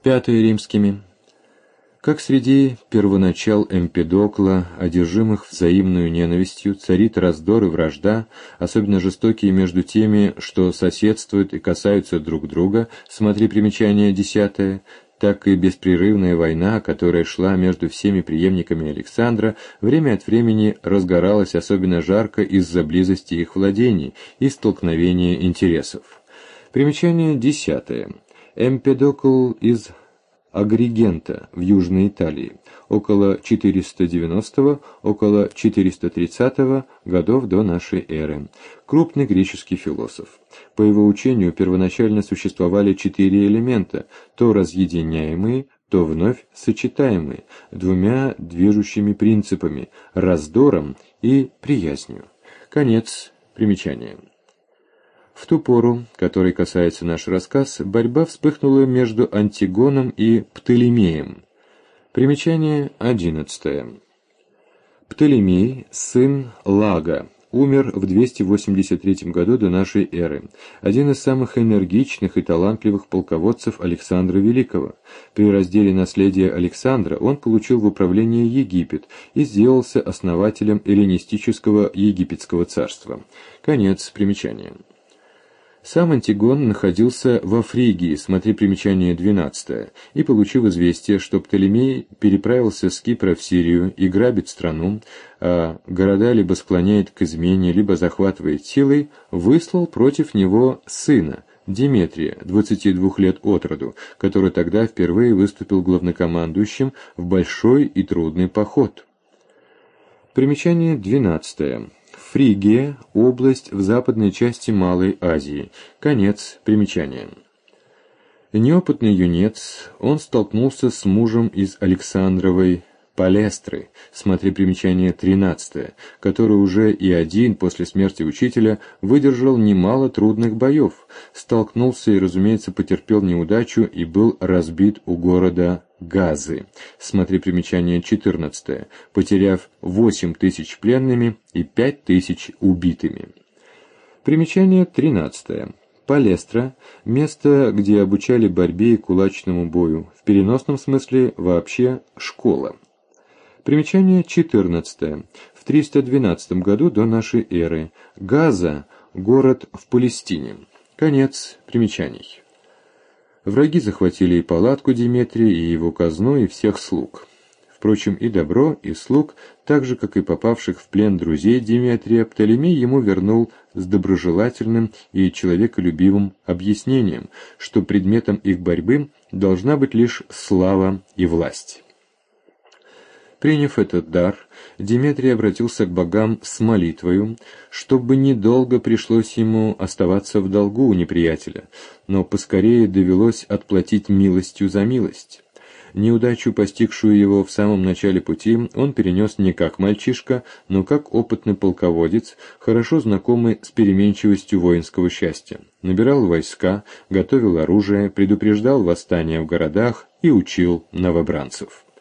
Пятое римскими. Как среди первоначал Эмпедокла, одержимых взаимную ненавистью, царит раздор и вражда, особенно жестокие между теми, что соседствуют и касаются друг друга, смотри примечание 10, так и беспрерывная война, которая шла между всеми преемниками Александра, время от времени разгоралась особенно жарко из-за близости их владений и столкновения интересов. Примечание 10. Эмпедокл из Агригента в Южной Италии, около 490 около 430 годов до нашей эры. Крупный греческий философ. По его учению первоначально существовали 4 элемента, то разъединяемые, то вновь сочетаемые, двумя движущими принципами – раздором и приязнью. Конец примечания. В ту пору, которой касается наш рассказ, борьба вспыхнула между Антигоном и Птолемеем. Примечание 11. Птолемей, сын Лага, умер в 283 году до нашей эры, один из самых энергичных и талантливых полководцев Александра Великого. При разделе наследия Александра он получил в управление Египет и сделался основателем эллинистического египетского царства. Конец примечания. Сам Антигон находился во Фригии, смотри примечание 12, и, получив известие, что Птолемей переправился с Кипра в Сирию и грабит страну, а города либо склоняет к измене, либо захватывает силой, выслал против него сына, Деметрия, 22 лет от роду, который тогда впервые выступил главнокомандующим в большой и трудный поход. Примечание 12. Фригия – область в западной части Малой Азии. Конец примечания. Неопытный юнец, он столкнулся с мужем из Александровой Палестры, смотри примечание 13, который уже и один после смерти учителя выдержал немало трудных боев, столкнулся и, разумеется, потерпел неудачу и был разбит у города Газы, смотри примечание 14, потеряв 8000 пленными и 5000 убитыми. Примечание 13. Палестра – место, где обучали борьбе и кулачному бою, в переносном смысле вообще школа. Примечание 14. В 312 году до нашей эры. Газа – город в Палестине. Конец примечаний. Враги захватили и палатку Деметрия, и его казну, и всех слуг. Впрочем, и добро, и слуг, так же, как и попавших в плен друзей Деметрия, Птолемей ему вернул с доброжелательным и человеколюбивым объяснением, что предметом их борьбы должна быть лишь слава и власть. Приняв этот дар, Деметрий обратился к богам с молитвою, чтобы недолго пришлось ему оставаться в долгу у неприятеля, но поскорее довелось отплатить милостью за милость. Неудачу, постигшую его в самом начале пути, он перенес не как мальчишка, но как опытный полководец, хорошо знакомый с переменчивостью воинского счастья. Набирал войска, готовил оружие, предупреждал восстания в городах и учил новобранцев.